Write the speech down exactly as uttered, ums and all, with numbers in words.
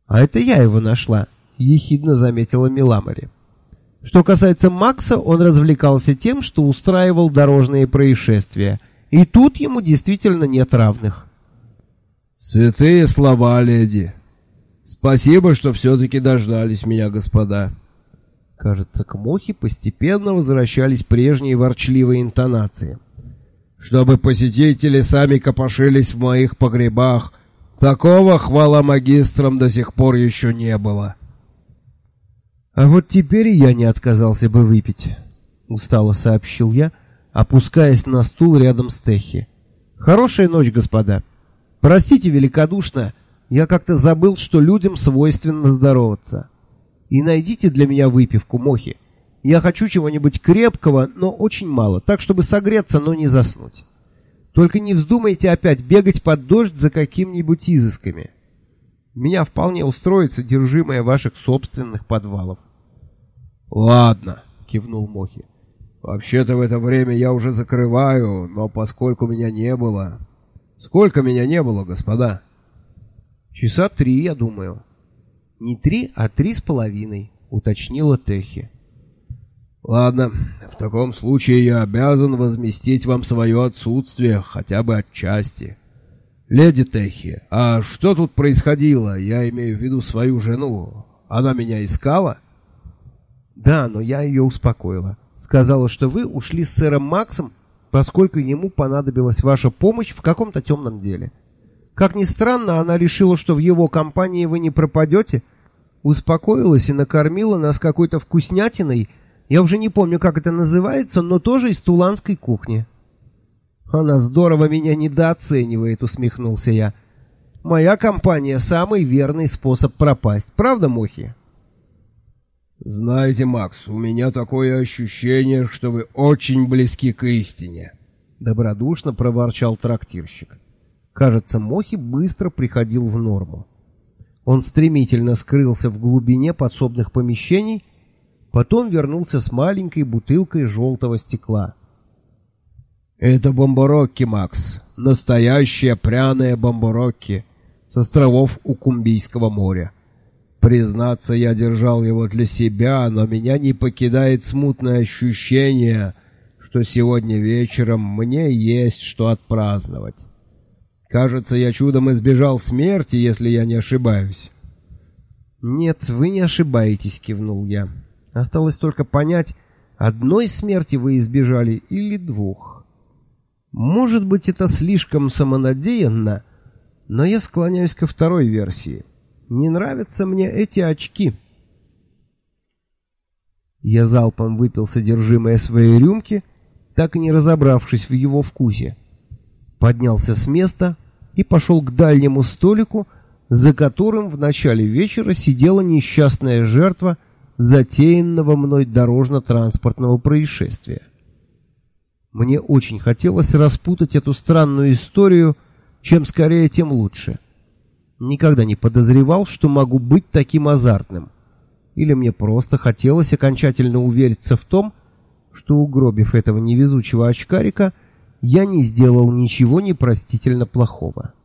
А это я его нашла, ехидно заметила Миламари. Что касается Макса, он развлекался тем, что устраивал дорожные происшествия. И тут ему действительно нет равных. Святые слова, леди. Спасибо, что все-таки дождались меня, господа. Кажется, к Мохе постепенно возвращались прежние ворчливые интонации. Чтобы посетители сами копошились в моих погребах, такого, хвала магистрам, до сих пор еще не было. А вот теперь я не отказался бы выпить, устало сообщил я, опускаясь на стул рядом с Техи. Хорошая ночь, господа. Простите великодушно, я как-то забыл, что людям свойственно здороваться. И найдите для меня выпивку, Мохи. Я хочу чего-нибудь крепкого, но очень мало, так чтобы согреться, но не заснуть. Только не вздумайте опять бегать под дождь за какими-нибудь изысками. Меня вполне устроит содержимое ваших собственных подвалов. Ладно, кивнул Мохи. Вообще-то в это время я уже закрываю, но поскольку меня не было... Сколько меня не было, господа? Часа три, я думаю. Не три, а три с половиной, уточнила Техи. Ладно, в таком случае я обязан возместить вам свое отсутствие, хотя бы отчасти. Леди Техи, а что тут происходило? Я имею в виду свою жену. Она меня искала? Да, но я ее успокоила. Сказала, что вы ушли с сэром Максом, поскольку ему понадобилась ваша помощь в каком-то темном деле. Как ни странно, она решила, что в его компании вы не пропадете, успокоилась и накормила нас какой-то вкуснятиной. Я уже не помню, как это называется, но тоже из туланской кухни. Она здорово меня недооценивает, усмехнулся я. Моя компания — самый верный способ пропасть. Правда, Мохи? Знаете, Макс, у меня такое ощущение, что вы очень близки к истине. Добродушно проворчал трактирщик. Кажется, Мохи быстро приходил в норму. Он стремительно скрылся в глубине подсобных помещений, потом вернулся с маленькой бутылкой желтого стекла. «Это бомборокки, Макс, настоящие пряные бомборокки с островов Укумбийского моря. Признаться, я держал его для себя, но меня не покидает смутное ощущение, что сегодня вечером мне есть что отпраздновать. Кажется, я чудом избежал смерти, если я не ошибаюсь». «Нет, вы не ошибаетесь», — кивнул я. «Осталось только понять, одной смерти вы избежали или двух. Может быть, это слишком самонадеянно, но я склоняюсь ко второй версии. Не нравятся мне эти очки». Я залпом выпил содержимое своей рюмки, так и не разобравшись в его вкусе. Поднялся с места и пошел к дальнему столику, за которым в начале вечера сидела несчастная жертва затеянного мной дорожно-транспортного происшествия. Мне очень хотелось распутать эту странную историю, чем скорее, тем лучше. Никогда не подозревал, что могу быть таким азартным. Или мне просто хотелось окончательно увериться в том, что, угробив этого невезучего очкарика, я не сделал ничего непростительно плохого.